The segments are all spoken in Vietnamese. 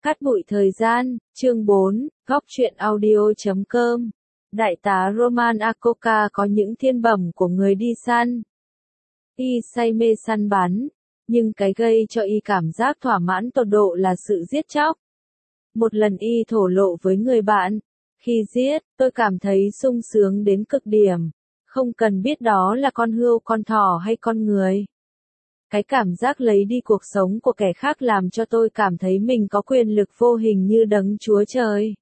Cát bụi thời gian, chương 4, góc truyện audio.com. Đại tá Roman Akoka có những thiên bẩm của người đi săn. Y say mê săn bắn, nhưng cái gây cho Y cảm giác thỏa mãn tột độ là sự giết chóc. Một lần Y thổ lộ với người bạn, khi giết, tôi cảm thấy sung sướng đến cực điểm, không cần biết đó là con hươu, con thỏ hay con người. Cái cảm giác lấy đi cuộc sống của kẻ khác làm cho tôi cảm thấy mình có quyền lực vô hình như đấng Chúa Trời.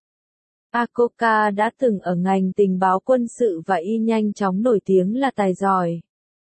Akoka đã từng ở ngành tình báo quân sự và Y nhanh chóng nổi tiếng là tài giỏi.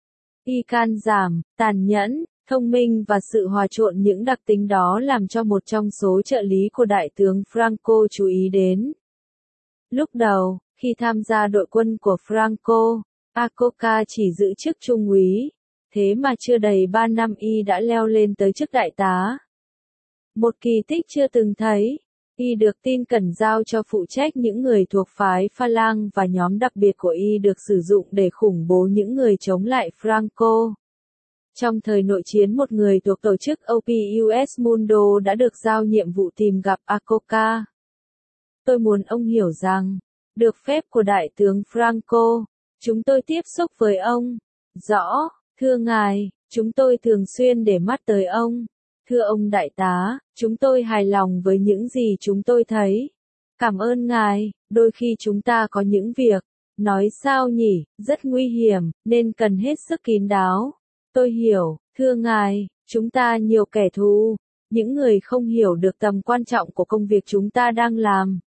Y can đảm, tàn nhẫn, thông minh và sự hòa trộn những đặc tính đó làm cho một trong số trợ lý của Đại tướng Franco chú ý đến. Lúc đầu, khi tham gia đội quân của Franco, Akoka chỉ giữ chức trung úy. Thế mà chưa đầy 3 năm Y đã leo lên tới chức đại tá. Một kỳ tích chưa từng thấy, Y được tin cẩn giao cho phụ trách những người thuộc phái Pha Lang và nhóm đặc biệt của Y được sử dụng để khủng bố những người chống lại Franco. Trong thời nội chiến, một người thuộc tổ chức Opus Mundo đã được giao nhiệm vụ tìm gặp Akoka. Tôi muốn ông hiểu rằng, được phép của Đại tướng Franco, chúng tôi tiếp xúc với ông. Rõ. Thưa ngài, chúng tôi thường xuyên để mắt tới ông. Thưa ông đại tá, chúng tôi hài lòng với những gì chúng tôi thấy. Cảm ơn ngài, đôi khi chúng ta có những việc, nói sao nhỉ, rất nguy hiểm, nên cần hết sức kín đáo. Tôi hiểu, thưa ngài, chúng ta nhiều kẻ thù, những người không hiểu được tầm quan trọng của công việc chúng ta đang làm.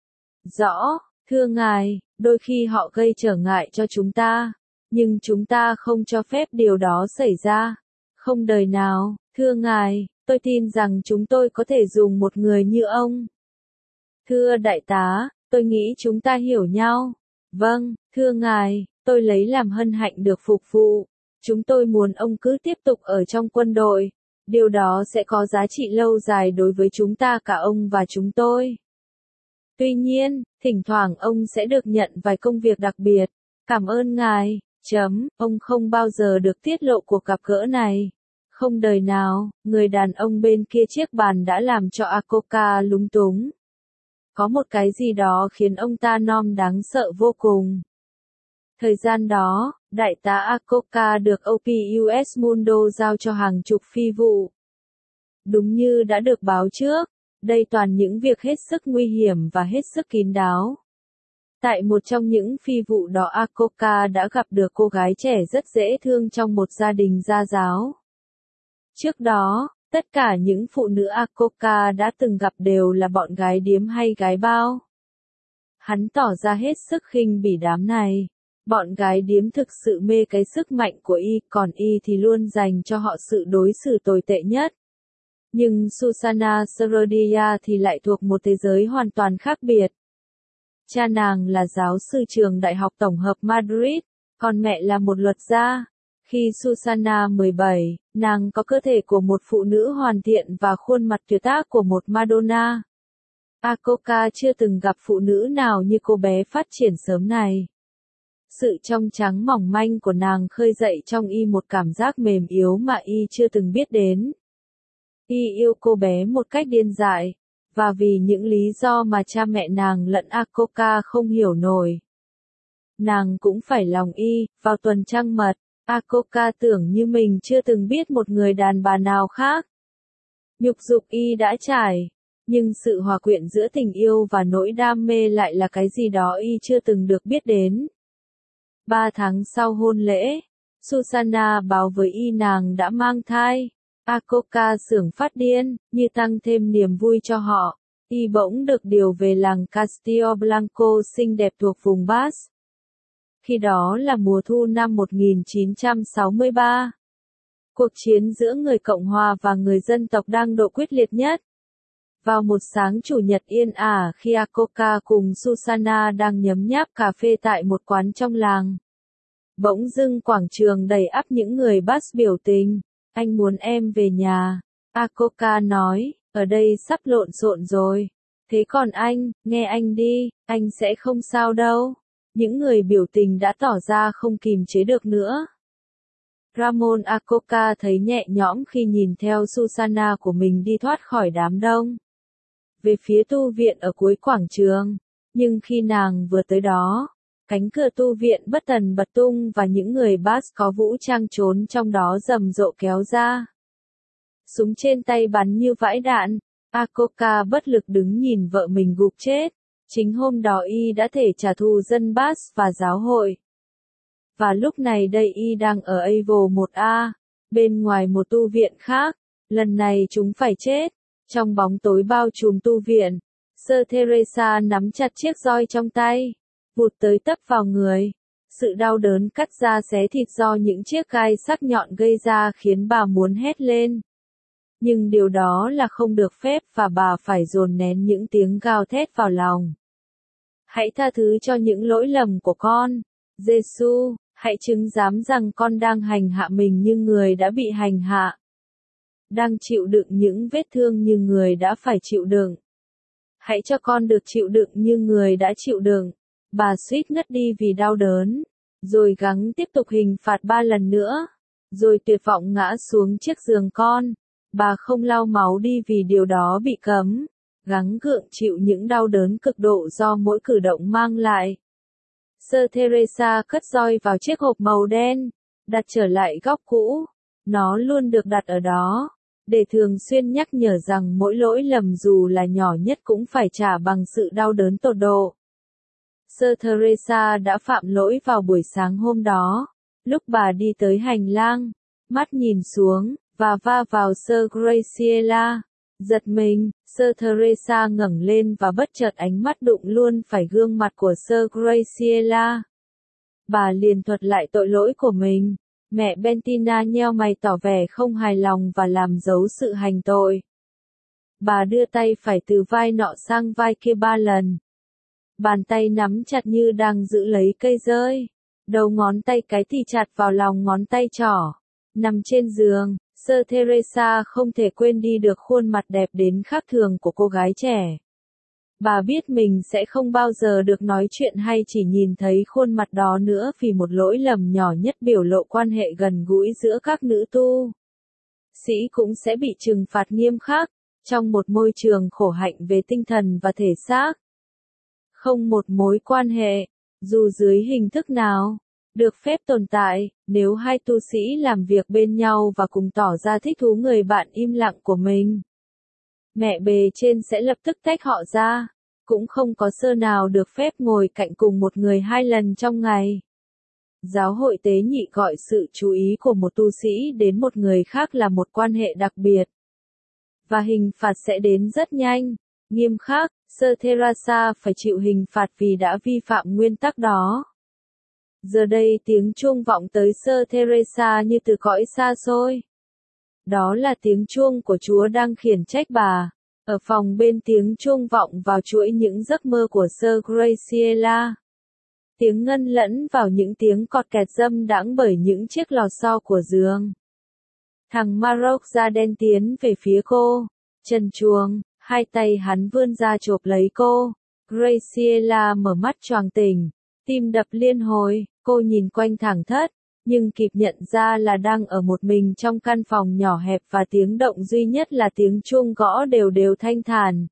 Rõ, thưa ngài, đôi khi họ gây trở ngại cho chúng ta. Nhưng chúng ta không cho phép điều đó xảy ra. Không đời nào, thưa ngài, tôi tin rằng chúng tôi có thể dùng một người như ông. Thưa đại tá, tôi nghĩ chúng ta hiểu nhau. Vâng, thưa ngài, tôi lấy làm hân hạnh được phục vụ. Chúng tôi muốn ông cứ tiếp tục ở trong quân đội. Điều đó sẽ có giá trị lâu dài đối với chúng ta, cả ông và chúng tôi. Tuy nhiên, thỉnh thoảng ông sẽ được nhận vài công việc đặc biệt. Cảm ơn ngài. Ông không bao giờ được tiết lộ cuộc gặp gỡ này. Không đời nào, người đàn ông bên kia chiếc bàn đã làm cho Akoka lúng túng. Có một cái gì đó khiến ông ta đáng sợ vô cùng. Thời gian đó, đại tá Akoka được Opus Mundo giao cho hàng chục phi vụ. Đúng như đã được báo trước, đây toàn những việc hết sức nguy hiểm và hết sức kín đáo. Tại một trong những phi vụ đó, Akoka đã gặp được cô gái trẻ rất dễ thương trong một gia đình gia giáo. Trước đó, tất cả những phụ nữ Akoka đã từng gặp đều là bọn gái điếm hay gái bao. Hắn tỏ ra hết sức khinh bỉ đám này. Bọn gái điếm thực sự mê cái sức mạnh của Y, còn Y thì luôn dành cho họ sự đối xử tồi tệ nhất. Nhưng Susana Sorodia thì lại thuộc một thế giới hoàn toàn khác biệt. Cha nàng là giáo sư trường Đại học Tổng hợp Madrid, còn mẹ là một luật gia. Khi Susana 17, nàng có cơ thể của một phụ nữ hoàn thiện và khuôn mặt tuyệt tác của một Madonna. Akoka chưa từng gặp phụ nữ nào như cô bé phát triển sớm này. Sự trong trắng mỏng manh của nàng khơi dậy trong Y một cảm giác mềm yếu mà Y chưa từng biết đến. Y yêu cô bé một cách điên dại. Và vì những lý do mà cha mẹ nàng lẫn Akoka không hiểu nổi. Nàng cũng phải lòng Y. Vào tuần trăng mật, Akoka tưởng như mình chưa từng biết một người đàn bà nào khác. Nhục dục Y đã trải, nhưng sự hòa quyện giữa tình yêu và nỗi đam mê lại là cái gì đó Y chưa từng được biết đến. 3 tháng sau hôn lễ, Susana báo với Y nàng đã mang thai. Akoka sưởng phát điên, như tăng thêm niềm vui cho họ. Y bỗng được điều về làng Castillo Blanco xinh đẹp thuộc vùng Basque. Khi đó là mùa thu năm 1963. Cuộc chiến giữa người Cộng hòa và người dân tộc đang độ quyết liệt nhất. Vào một sáng chủ nhật yên ả, khi Akoka cùng Susana đang nhấm nháp cà phê tại một quán trong làng, bỗng dưng quảng trường đầy ắp những người Basque biểu tình. Anh muốn em về nhà. Akoka nói, ở đây sắp lộn xộn rồi. Thế còn anh, nghe anh đi, anh sẽ không sao đâu. Những người biểu tình đã tỏ ra không kìm chế được nữa. Ramon Akoka thấy nhẹ nhõm khi nhìn theo Susana của mình đi thoát khỏi đám đông. về phía tu viện ở cuối quảng trường. Nhưng khi nàng vừa tới đó, cánh cửa tu viện bất tần bật tung và những người Bass có vũ trang trốn trong đó rầm rộ kéo ra. Súng trên tay bắn như vãi đạn, Akoka bất lực đứng nhìn vợ mình gục chết. Chính hôm đó y đã thể trả thù dân Bass và giáo hội. Và lúc này đây y đang ở Avon 1A, bên ngoài một tu viện khác. Lần này chúng phải chết. Trong bóng tối bao trùm tu viện, Sơ Teresa nắm chặt chiếc roi trong tay, vụt tới tấp vào người. Sự đau đớn cắt da xé thịt do những chiếc gai sắc nhọn gây ra khiến bà muốn hét lên. Nhưng điều đó là không được phép và bà phải dồn nén những tiếng gào thét vào lòng. Hãy tha thứ cho những lỗi lầm của con, Giêsu, hãy chứng giám rằng con đang hành hạ mình như người đã bị hành hạ. Đang chịu đựng những vết thương như người đã phải chịu đựng. Hãy cho con được chịu đựng như người đã chịu đựng. Bà suýt ngất đi vì đau đớn, rồi gắng tiếp tục hình phạt 3 lần nữa, rồi tuyệt vọng ngã xuống chiếc giường con. Bà không lau máu đi vì điều đó bị cấm, gắng gượng chịu những đau đớn cực độ do mỗi cử động mang lại. Sơ Teresa cất roi vào chiếc hộp màu đen, đặt trở lại góc cũ. Nó luôn được đặt ở đó, để thường xuyên nhắc nhở rằng mỗi lỗi lầm dù là nhỏ nhất cũng phải trả bằng sự đau đớn tột độ. Sơ Teresa đã phạm lỗi vào buổi sáng hôm đó, lúc bà đi tới hành lang, mắt nhìn xuống, và va vào Sơ Graciela. Giật mình, Sơ Teresa ngẩng lên và bất chợt ánh mắt đụng luôn phải gương mặt của Sơ Graciela. Bà liền thuật lại tội lỗi của mình. Mẹ Bentina nheo mày tỏ vẻ không hài lòng và làm dấu sự hành tội. Bà đưa tay phải từ vai nọ sang vai kia 3 lần. Bàn tay nắm chặt như đang giữ lấy cây rơi. Đầu ngón tay cái thì chặt vào lòng ngón tay trỏ. Nằm trên giường, Sơ Teresa không thể quên đi được khuôn mặt đẹp đến khác thường của cô gái trẻ. Bà biết mình sẽ không bao giờ được nói chuyện hay chỉ nhìn thấy khuôn mặt đó nữa vì một lỗi lầm nhỏ nhất biểu lộ quan hệ gần gũi giữa các nữ tu sĩ cũng sẽ bị trừng phạt nghiêm khắc, trong một môi trường khổ hạnh về tinh thần và thể xác. Không một mối quan hệ, dù dưới hình thức nào, được phép tồn tại, nếu hai tu sĩ làm việc bên nhau và cùng tỏ ra thích thú người bạn im lặng của mình. Mẹ bề trên sẽ lập tức tách họ ra. Cũng không có sơ nào được phép ngồi cạnh cùng một người 2 lần trong ngày. Giáo hội tế nhị gọi sự chú ý của một tu sĩ đến một người khác là một quan hệ đặc biệt. Và hình phạt sẽ đến rất nhanh, nghiêm khắc. Sơ Teresa phải chịu hình phạt vì đã vi phạm nguyên tắc đó. Giờ đây tiếng chuông vọng tới Sơ Teresa như từ cõi xa xôi. Đó là tiếng chuông của Chúa đang khiển trách bà. Ở phòng bên tiếng chuông vọng vào chuỗi những giấc mơ của Sơ Graciela. Tiếng ngân lẫn vào những tiếng cọt kẹt dâm đãng bởi những chiếc lò xo của giường. Thằng Maroc da đen tiến về phía cô, trần truồng, hai tay hắn vươn ra chộp lấy cô. Graciela mở mắt choàng tỉnh, tim đập liên hồi, cô nhìn quanh thảng thất, nhưng kịp nhận ra là đang ở một mình trong căn phòng nhỏ hẹp và tiếng động duy nhất là tiếng chuông gõ đều đều thanh thản.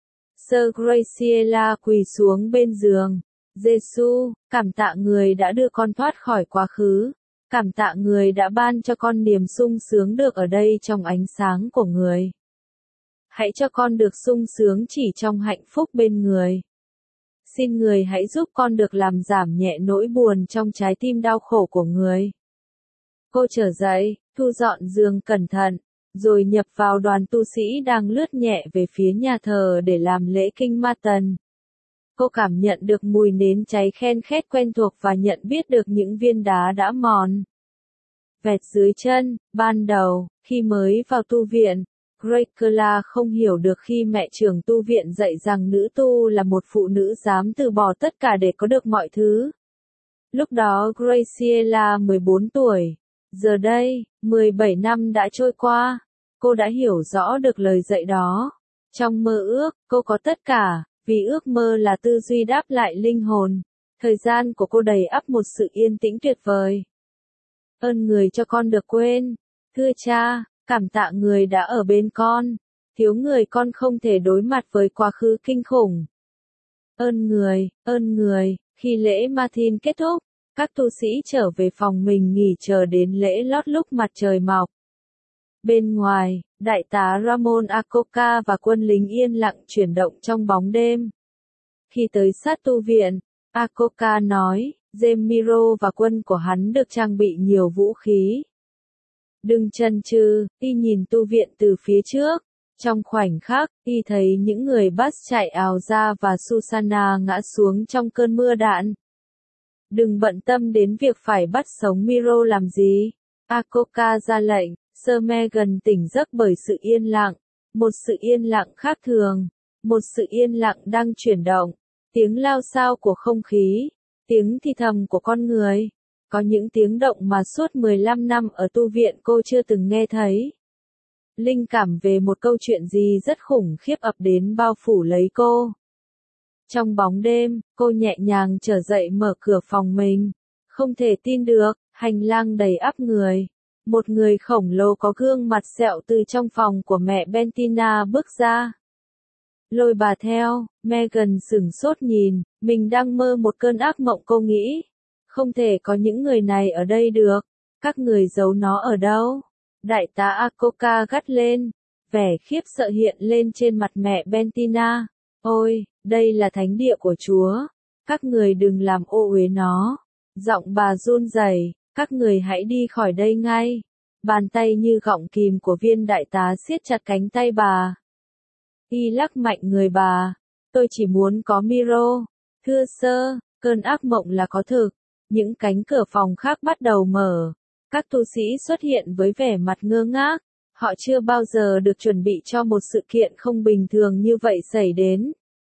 Sơ Graciela quỳ xuống bên giường. Giêsu, cảm tạ người đã đưa con thoát khỏi quá khứ. Cảm tạ người đã ban cho con niềm sung sướng được ở đây trong ánh sáng của người. Hãy cho con được sung sướng chỉ trong hạnh phúc bên người. Xin người hãy giúp con được làm giảm nhẹ nỗi buồn trong trái tim đau khổ của người. Cô trở dậy, thu dọn giường cẩn thận, rồi nhập vào đoàn tu sĩ đang lướt nhẹ về phía nhà thờ để làm lễ kinh ma tần. Cô cảm nhận được mùi nến cháy khen khét quen thuộc và nhận biết được những viên đá đã mòn vẹt dưới chân. Ban đầu, khi mới vào tu viện, Dracula không hiểu được khi mẹ trưởng tu viện dạy rằng nữ tu là một phụ nữ dám từ bỏ tất cả để có được mọi thứ. Lúc đó Graciela 14 tuổi. Giờ đây, 17 năm đã trôi qua. Cô đã hiểu rõ được lời dạy đó. Trong mơ ước, cô có tất cả, vì ước mơ là tư duy đáp lại linh hồn. Thời gian của cô đầy ắp một sự yên tĩnh tuyệt vời. Ơn người cho con được quên. Thưa cha, cảm tạ người đã ở bên con. Thiếu người con không thể đối mặt với quá khứ kinh khủng. Ơn người, khi lễ Martin kết thúc, các tu sĩ trở về phòng mình nghỉ chờ đến lễ lót lúc mặt trời mọc. Bên ngoài, đại tá Ramon Acoca và quân lính yên lặng chuyển động trong bóng đêm. Khi tới sát tu viện, Acoca nói, Zemiro và quân của hắn được trang bị nhiều vũ khí. Đừng chần chừ, y nhìn tu viện từ phía trước. Trong khoảnh khắc, y thấy những người bắt chạy ào ra và Susanna ngã xuống trong cơn mưa đạn. Đừng bận tâm đến việc phải bắt sống Miro làm gì. Acoca ra lệnh, Sir Megan tỉnh giấc bởi sự yên lặng. Một sự yên lặng khác thường. Một sự yên lặng đang chuyển động. Tiếng lao xao của không khí. Tiếng thì thầm của con người. Có những tiếng động mà suốt 15 năm ở tu viện cô chưa từng nghe thấy. Linh cảm về một câu chuyện gì rất khủng khiếp ập đến bao phủ lấy cô. Trong bóng đêm, cô nhẹ nhàng trở dậy mở cửa phòng mình. Không thể tin được, hành lang đầy ắp người. Một người khổng lồ có gương mặt sẹo từ trong phòng của mẹ Bentina bước ra. Lôi bà theo, Megan sửng sốt nhìn, mình đang mơ một cơn ác mộng cô nghĩ. Không thể có những người này ở đây được. Các người giấu nó ở đâu? Đại tá Acoca gắt lên. Vẻ khiếp sợ hiện lên trên mặt mẹ Bentina. Ôi, đây là thánh địa của Chúa. Các người đừng làm ô uế nó. Giọng bà run rẩy. Các người hãy đi khỏi đây ngay. Bàn tay như gọng kìm của viên đại tá siết chặt cánh tay bà. Y lắc mạnh người bà. Tôi chỉ muốn có Miro. Thưa sơ, cơn ác mộng là có thực. Những cánh cửa phòng khác bắt đầu mở. Các tu sĩ xuất hiện với vẻ mặt ngơ ngác. Họ chưa bao giờ được chuẩn bị cho một sự kiện không bình thường như vậy xảy đến.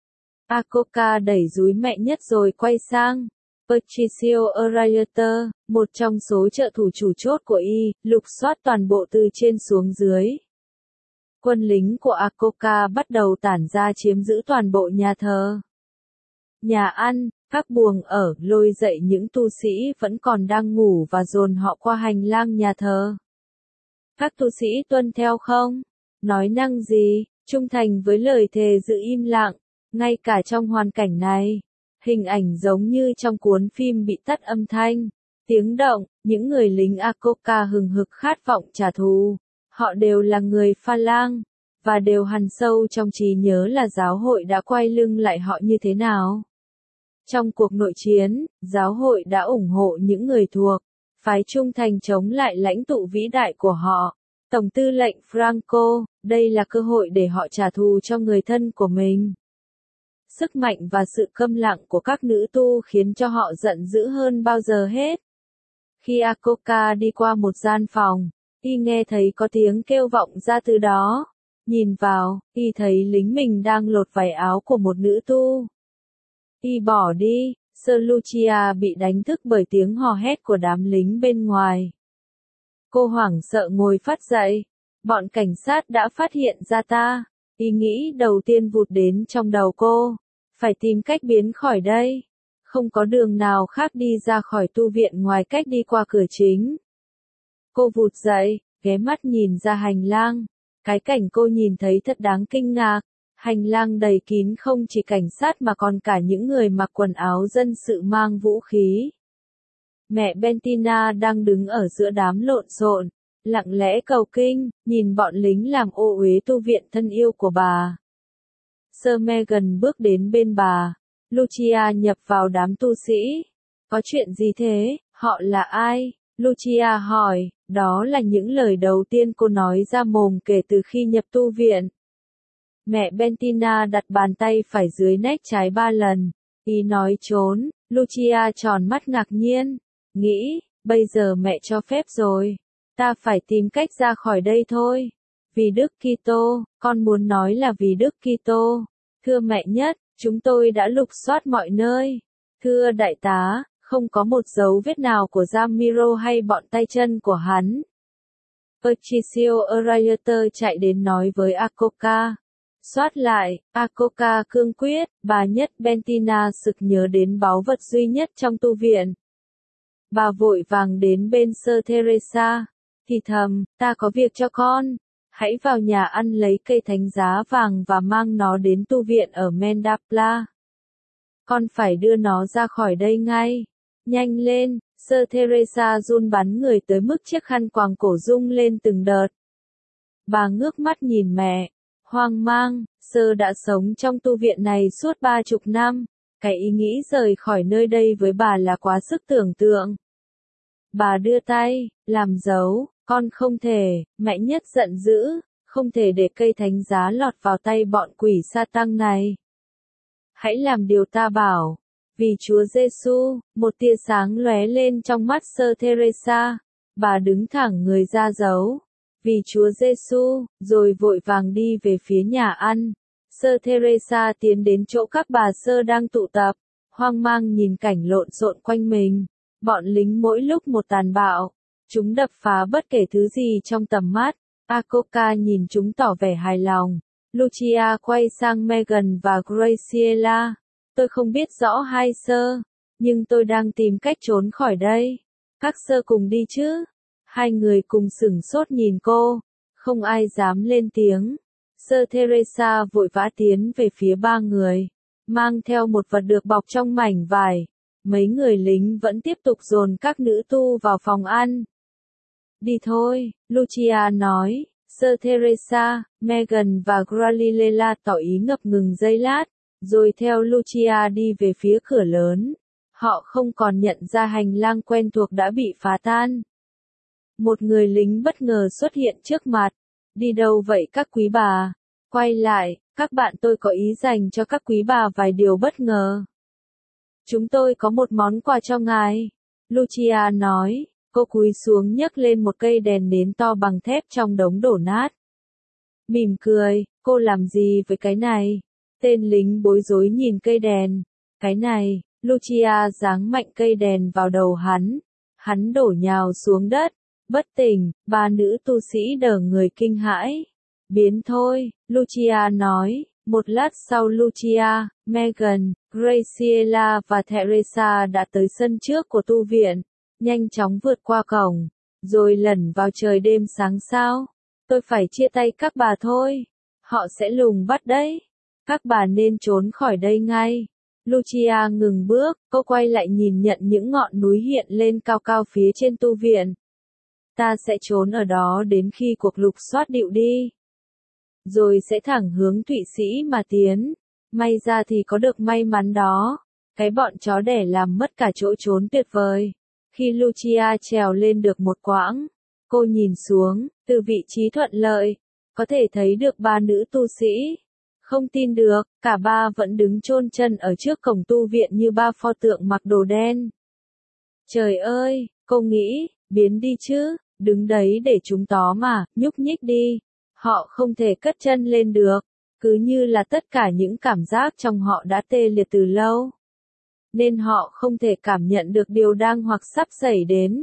Acoca đẩy dúi mẹ nhất rồi quay sang. Patricio Arieta, một trong số trợ thủ chủ chốt của y, lục soát toàn bộ từ trên xuống dưới. Quân lính của Acoca bắt đầu tản ra chiếm giữ toàn bộ nhà thờ. Nhà ăn, các buồng ở, lôi dậy những tu sĩ vẫn còn đang ngủ và dồn họ qua hành lang nhà thờ. Các tu sĩ tuân theo không? Nói năng gì? Trung thành với lời thề giữ im lặng. Ngay cả trong hoàn cảnh này, hình ảnh giống như trong cuốn phim bị tắt âm thanh. Tiếng động, những người lính Acoca hừng hực khát vọng trả thù. Họ đều là người Pha Lang, và đều hằn sâu trong trí nhớ là giáo hội đã quay lưng lại họ như thế nào. Trong cuộc nội chiến, giáo hội đã ủng hộ những người thuộc phái trung thành chống lại lãnh tụ vĩ đại của họ, Tổng tư lệnh Franco. Đây là cơ hội để họ trả thù cho người thân của mình. Sức mạnh và sự câm lặng của các nữ tu khiến cho họ giận dữ hơn bao giờ hết. Khi Acoca đi qua một gian phòng, y nghe thấy có tiếng kêu vọng ra từ đó. Nhìn vào, y thấy lính mình đang lột vải áo của một nữ tu. Y bỏ đi, Sir Lucia bị đánh thức bởi tiếng hò hét của đám lính bên ngoài. Cô hoảng sợ ngồi phát dậy. Bọn cảnh sát đã phát hiện ra ta. Ý nghĩ đầu tiên vụt đến trong đầu cô. Phải tìm cách biến khỏi đây. Không có đường nào khác đi ra khỏi tu viện ngoài cách đi qua cửa chính. Cô vụt dậy, ghé mắt nhìn ra hành lang. Cái cảnh cô nhìn thấy thật đáng kinh ngạc. Hành lang đầy kín không chỉ cảnh sát mà còn cả những người mặc quần áo dân sự mang vũ khí. Mẹ Bentina đang đứng ở giữa đám lộn xộn, lặng lẽ cầu kinh, nhìn bọn lính làm ô uế tu viện thân yêu của bà. Sir Megan bước đến bên bà. Lucia nhập vào đám tu sĩ. Có chuyện gì thế? Họ là ai? Lucia hỏi. Đó là những lời đầu tiên cô nói ra mồm kể từ khi nhập tu viện. Mẹ Bentina đặt bàn tay phải dưới nách trái 3 lần. Ý nói trốn. Lucia tròn mắt ngạc nhiên. Nghĩ, bây giờ mẹ cho phép rồi. Ta phải tìm cách ra khỏi đây thôi. Vì Đức Kitô, con muốn nói là vì Đức Kitô. Thưa mẹ nhất, chúng tôi đã lục soát mọi nơi. Thưa đại tá, không có một dấu vết nào của Ramiro hay bọn tay chân của hắn. Patricio Arieta chạy đến nói với Acoca. Soát lại, Acoca cương quyết, bà nhất Bentina sực nhớ đến báu vật duy nhất trong tu viện. Bà vội vàng đến bên Sơ Teresa. Thì thầm, ta có việc cho con. Hãy vào nhà ăn lấy cây thánh giá vàng và mang nó đến tu viện ở Mendapla. Con phải đưa nó ra khỏi đây ngay. Nhanh lên, Sơ Teresa run bắn người tới mức chiếc khăn quàng cổ rung lên từng đợt. Bà ngước mắt nhìn mẹ, hoang mang, Sơ đã sống trong tu viện này suốt 30 năm, cái ý nghĩ rời khỏi nơi đây với bà là quá sức tưởng tượng. Bà đưa tay, làm dấu, con không thể, mẹ nhất giận dữ, không thể để cây thánh giá lọt vào tay bọn quỷ sa tăng này. Hãy làm điều ta bảo. Vì Chúa Giêsu, một tia sáng lóe lên trong mắt Sơ Teresa, bà đứng thẳng người ra dấu. Vì Chúa Giêsu, rồi vội vàng đi về phía nhà ăn. Sơ Teresa tiến đến chỗ các bà Sơ đang tụ tập, hoang mang nhìn cảnh lộn xộn quanh mình. Bọn lính mỗi lúc một tàn bạo, chúng đập phá bất kể thứ gì trong tầm mắt. Akoka nhìn chúng tỏ vẻ hài lòng. Lucia quay sang Megan và Graciela. Tôi không biết rõ hai Sơ, nhưng tôi đang tìm cách trốn khỏi đây. Các Sơ cùng đi chứ? Hai người cùng sửng sốt nhìn cô, không ai dám lên tiếng. Sơ Teresa vội vã tiến về phía ba người, mang theo một vật được bọc trong mảnh vải. Mấy người lính vẫn tiếp tục dồn các nữ tu vào phòng ăn. Đi thôi, Lucia nói. Sơ Teresa, Megan và Galilea tỏ ý ngập ngừng giây lát, rồi theo Lucia đi về phía cửa lớn. Họ không còn nhận ra hành lang quen thuộc đã bị phá tan. Một người lính bất ngờ xuất hiện trước mặt. Đi đâu vậy các quý bà? Quay lại, các bạn, tôi có ý dành cho các quý bà vài điều bất ngờ. Chúng tôi có một món quà cho ngài. Lucia nói. Cô cúi xuống nhấc lên một cây đèn nến to bằng thép trong đống đổ nát. Mỉm cười, cô làm gì với cái này? Tên lính bối rối nhìn cây đèn. Cái này, Lucia giáng mạnh cây đèn vào đầu hắn. Hắn đổ nhào xuống đất, bất tỉnh, ba nữ tu sĩ đờ người kinh hãi. Biến thôi, Lucia nói. Một lát sau Lucia, Megan, Graciela và Teresa đã tới sân trước của tu viện. Nhanh chóng vượt qua cổng, rồi lẩn vào trời đêm sáng sao. Tôi phải chia tay các bà thôi. Họ sẽ lùng bắt đấy. Các bà nên trốn khỏi đây ngay. Lucia ngừng bước, cô quay lại nhìn nhận những ngọn núi hiện lên cao cao phía trên tu viện. Ta sẽ trốn ở đó đến khi cuộc lục soát điệu đi. Rồi sẽ thẳng hướng Thụy Sĩ mà tiến. May ra thì có được may mắn đó. Cái bọn chó đẻ làm mất cả chỗ trốn tuyệt vời. Khi Lucia trèo lên được một quãng, cô nhìn xuống, từ vị trí thuận lợi, có thể thấy được ba nữ tu sĩ. Không tin được, cả ba vẫn đứng chôn chân ở trước cổng tu viện như ba pho tượng mặc đồ đen. Trời ơi, cô nghĩ, biến đi chứ, đứng đấy để chúng tó mà, nhúc nhích đi. Họ không thể cất chân lên được, cứ như là tất cả những cảm giác trong họ đã tê liệt từ lâu. Nên họ không thể cảm nhận được điều đang hoặc sắp xảy đến.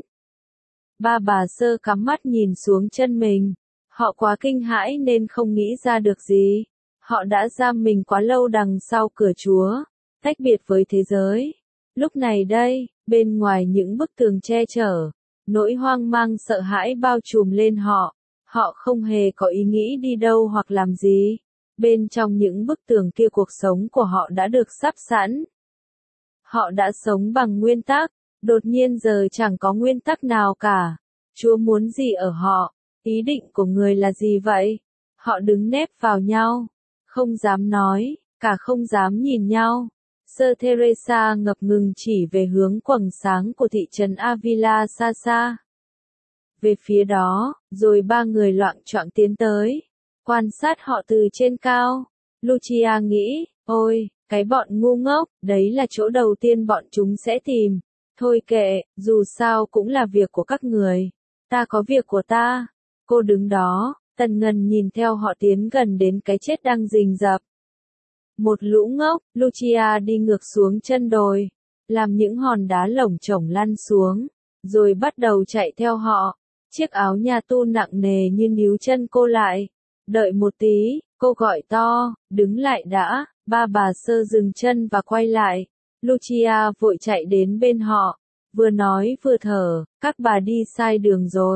Ba bà Sơ cắm mắt nhìn xuống chân mình. Họ quá kinh hãi nên không nghĩ ra được gì. Họ đã giam mình quá lâu đằng sau cửa Chúa, tách biệt với thế giới. Lúc này đây, bên ngoài những bức tường che chở, nỗi hoang mang sợ hãi bao trùm lên họ. Họ không hề có ý nghĩ đi đâu hoặc làm gì. Bên trong những bức tường kia cuộc sống của họ đã được sắp sẵn. Họ đã sống bằng nguyên tắc, đột nhiên giờ chẳng có nguyên tắc nào cả. Chúa muốn gì ở họ? Ý định của người là gì vậy? Họ đứng nép vào nhau, không dám nói, cả không dám nhìn nhau. Sơ Teresa ngập ngừng chỉ về hướng quầng sáng của thị trấn Avila xa xa. Về phía đó, rồi ba người loạng choạng tiến tới, quan sát họ từ trên cao. Lucia nghĩ, ôi, cái bọn ngu ngốc, đấy là chỗ đầu tiên bọn chúng sẽ tìm. Thôi kệ, dù sao cũng là việc của các người. Ta có việc của ta. Cô đứng đó, tần ngần nhìn theo họ tiến gần đến cái chết đang rình rập. Một lũ ngốc, Lucia đi ngược xuống chân đồi, làm những hòn đá lổng chổng lăn xuống, rồi bắt đầu chạy theo họ. Chiếc áo nhà tu nặng nề như níu chân cô lại. Đợi một tí, cô gọi to, đứng lại đã. Ba bà Sơ dừng chân và quay lại. Lucia vội chạy đến bên họ, vừa nói vừa thở, các bà đi sai đường rồi.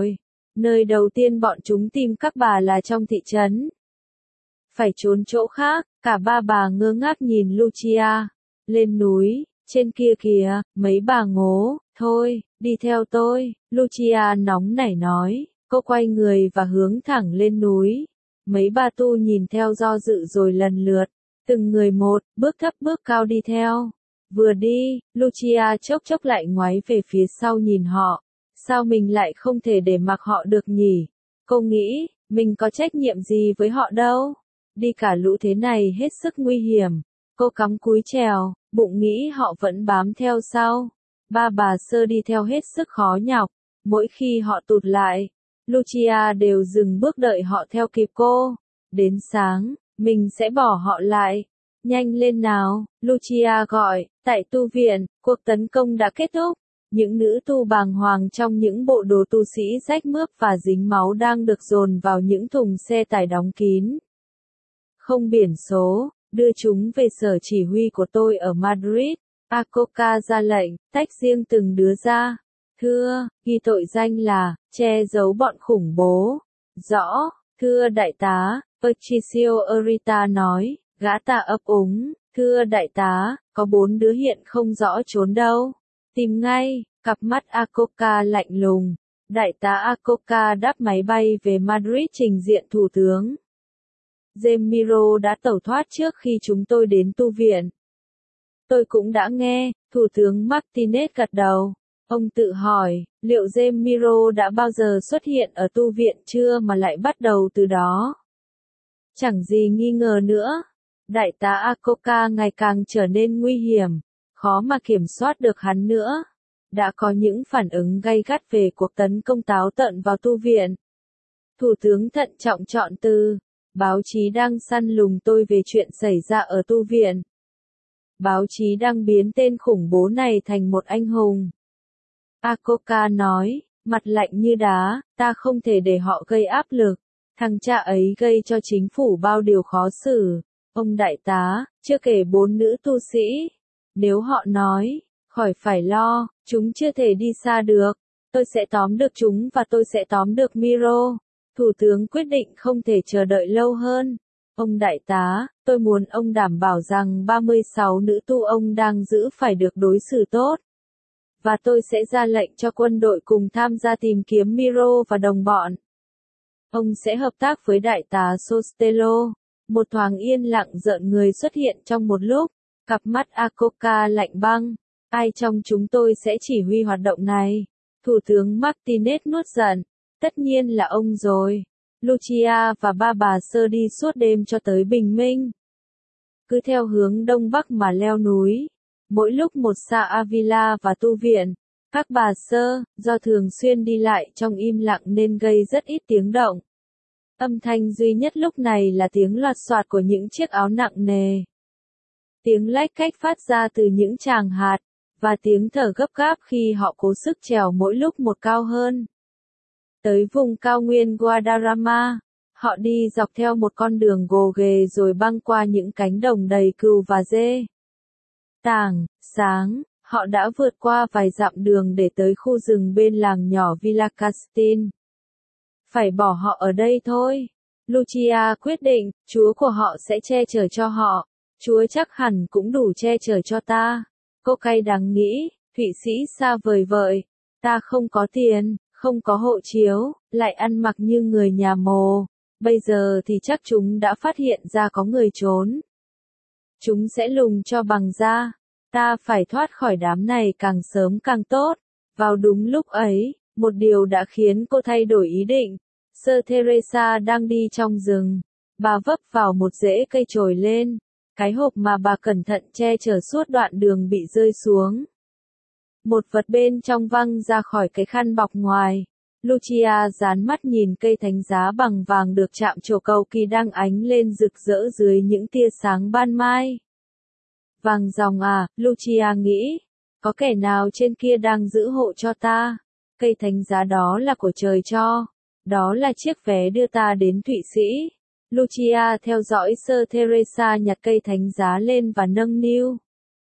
Nơi đầu tiên bọn chúng tìm các bà là trong thị trấn. Phải trốn chỗ khác, cả ba bà ngơ ngác nhìn Lucia. Lên núi, trên kia kìa, mấy bà ngố, thôi, đi theo tôi, Lucia nóng nảy nói. Cô quay người và hướng thẳng lên núi. Mấy bà tu nhìn theo do dự rồi lần lượt, từng người một, bước thấp bước cao đi theo. Vừa đi, Lucia chốc chốc lại ngoái về phía sau nhìn họ. Sao mình lại không thể để mặc họ được nhỉ? Cô nghĩ, mình có trách nhiệm gì với họ đâu. Đi cả lũ thế này hết sức nguy hiểm. Cô cắm cúi trèo, bụng nghĩ họ vẫn bám theo sau. Ba bà sơ đi theo hết sức khó nhọc. Mỗi khi họ tụt lại, Lucia đều dừng bước đợi họ theo kịp cô. Đến sáng, mình sẽ bỏ họ lại. Nhanh lên nào, Lucia gọi. Tại tu viện, cuộc tấn công đã kết thúc. Những nữ tu bàng hoàng trong những bộ đồ tu sĩ rách mướp và dính máu đang được dồn vào những thùng xe tải đóng kín. Không biển số, đưa chúng về sở chỉ huy của tôi ở Madrid. Acoca ra lệnh, tách riêng từng đứa ra. Thưa, ghi tội danh là, che giấu bọn khủng bố. Rõ, thưa đại tá, Patricio Urita nói, gã ta ấp úng. Thưa đại tá, có 4 đứa hiện không rõ trốn đâu. Tìm ngay, cặp mắt Acoca lạnh lùng. Đại tá Acoca đáp máy bay về Madrid trình diện thủ tướng. Zemiro đã tẩu thoát trước khi chúng tôi đến tu viện. Tôi cũng đã nghe, thủ tướng Martinez gật đầu. Ông tự hỏi, liệu Zemiro đã bao giờ xuất hiện ở tu viện chưa mà lại bắt đầu từ đó? Chẳng gì nghi ngờ nữa. Đại tá Acoca ngày càng trở nên nguy hiểm, khó mà kiểm soát được hắn nữa. Đã có những phản ứng gay gắt về cuộc tấn công táo tợn vào tu viện. Thủ tướng thận trọng chọn từ. Báo chí đang săn lùng tôi về chuyện xảy ra ở tu viện. Báo chí đang biến tên khủng bố này thành một anh hùng. Acoca nói, mặt lạnh như đá, ta không thể để họ gây áp lực. Thằng cha ấy gây cho chính phủ bao điều khó xử. Ông đại tá, chưa kể 4 nữ tu sĩ. Nếu họ nói, khỏi phải lo, chúng chưa thể đi xa được. Tôi sẽ tóm được chúng và tôi sẽ tóm được Miro. Thủ tướng quyết định không thể chờ đợi lâu hơn. Ông đại tá, tôi muốn ông đảm bảo rằng 36 nữ tu ông đang giữ phải được đối xử tốt. Và tôi sẽ ra lệnh cho quân đội cùng tham gia tìm kiếm Miro và đồng bọn. Ông sẽ hợp tác với đại tá Sostelo. Một thoáng yên lặng rợn người xuất hiện trong một lúc. Cặp mắt Acoca lạnh băng. Ai trong chúng tôi sẽ chỉ huy hoạt động này? Thủ tướng Martinez nuốt giận. Tất nhiên là ông rồi. Lucia và ba bà sơ đi suốt đêm cho tới bình minh. Cứ theo hướng đông bắc mà leo núi. Mỗi lúc một xa Avila và tu viện. Các bà sơ, do thường xuyên đi lại trong im lặng nên gây rất ít tiếng động. Âm thanh duy nhất lúc này là tiếng loạt soạt của những chiếc áo nặng nề. Tiếng lách cách phát ra từ những tràng hạt, và tiếng thở gấp gáp khi họ cố sức trèo mỗi lúc một cao hơn. Tới vùng cao nguyên Guadarrama, họ đi dọc theo một con đường gồ ghề rồi băng qua những cánh đồng đầy cừu và dê. Tảng sáng, họ đã vượt qua vài dặm đường để tới khu rừng bên làng nhỏ Villa Castin. Phải bỏ họ ở đây thôi. Lucia quyết định, Chúa của họ sẽ che chở cho họ. Chúa chắc hẳn cũng đủ che chở cho ta. Cô cay đắng nghĩ, Thụy Sĩ xa vời vợi. Ta không có tiền, không có hộ chiếu, lại ăn mặc như người nhà mồ. Bây giờ thì chắc chúng đã phát hiện ra có người trốn. Chúng sẽ lùng cho bằng da. Ta phải thoát khỏi đám này càng sớm càng tốt. Vào đúng lúc ấy, một điều đã khiến cô thay đổi ý định. Sơ Teresa đang đi trong rừng. Bà vấp vào một rễ cây trồi lên. Cái hộp mà bà cẩn thận che chở suốt đoạn đường bị rơi xuống. Một vật bên trong văng ra khỏi cái khăn bọc ngoài. Lucia dán mắt nhìn cây thánh giá bằng vàng được chạm trổ cầu kỳ đang ánh lên rực rỡ dưới những tia sáng ban mai. Vàng dòng à, Lucia nghĩ. Có kẻ nào trên kia đang giữ hộ cho ta? Cây thánh giá đó là của trời cho. Đó là chiếc vé đưa ta đến Thụy Sĩ. Lucia theo dõi Sơ Teresa nhặt cây thánh giá lên và nâng niu.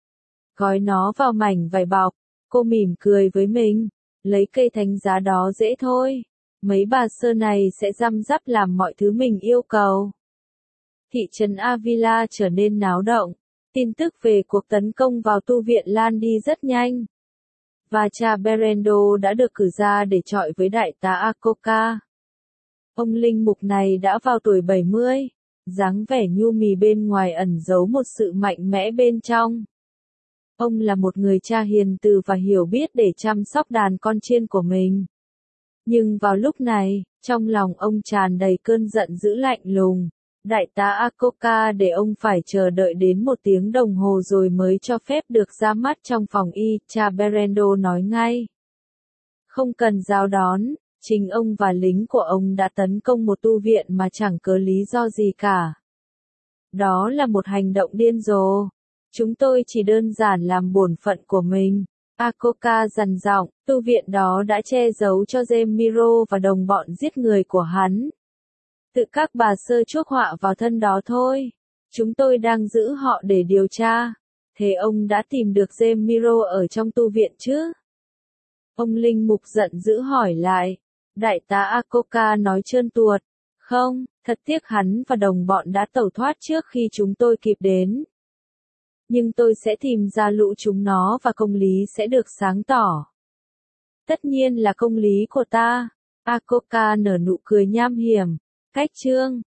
Gói nó vào mảnh vải bọc. Cô mỉm cười với mình. Lấy cây thánh giá đó dễ thôi. Mấy bà sơ này sẽ răm rắp làm mọi thứ mình yêu cầu. Thị trấn Avila trở nên náo động. Tin tức về cuộc tấn công vào tu viện lan đi rất nhanh. Và cha Berendo đã được cử ra để chọi với đại tá Akoka. Ông linh mục này đã vào tuổi 70, dáng vẻ nhu mì bên ngoài ẩn giấu một sự mạnh mẽ bên trong. Ông là một người cha hiền từ và hiểu biết để chăm sóc đàn con chiên của mình. Nhưng vào lúc này, trong lòng ông tràn đầy cơn giận dữ lạnh lùng. Đại tá Akoka để ông phải chờ đợi đến 1 tiếng đồng hồ rồi mới cho phép được ra mắt trong phòng y, cha Berendo nói ngay. Không cần giao đón, chính ông và lính của ông đã tấn công một tu viện mà chẳng có lý do gì cả. Đó là một hành động điên rồ. Chúng tôi chỉ đơn giản làm bổn phận của mình. Akoka dằn giọng, tu viện đó đã che giấu cho Zemiro và đồng bọn giết người của hắn. Tự các bà sơ chuốc họa vào thân đó thôi. Chúng tôi đang giữ họ để điều tra. Thế ông đã tìm được Zemiro ở trong tu viện chứ? Ông linh mục giận dữ hỏi lại. Đại tá Akoka nói trơn tuột. Không, thật tiếc hắn và đồng bọn đã tẩu thoát trước khi chúng tôi kịp đến. Nhưng tôi sẽ tìm ra lũ chúng nó và công lý sẽ được sáng tỏ. Tất nhiên là công lý của ta. Akoka nở nụ cười nham hiểm. Cách chương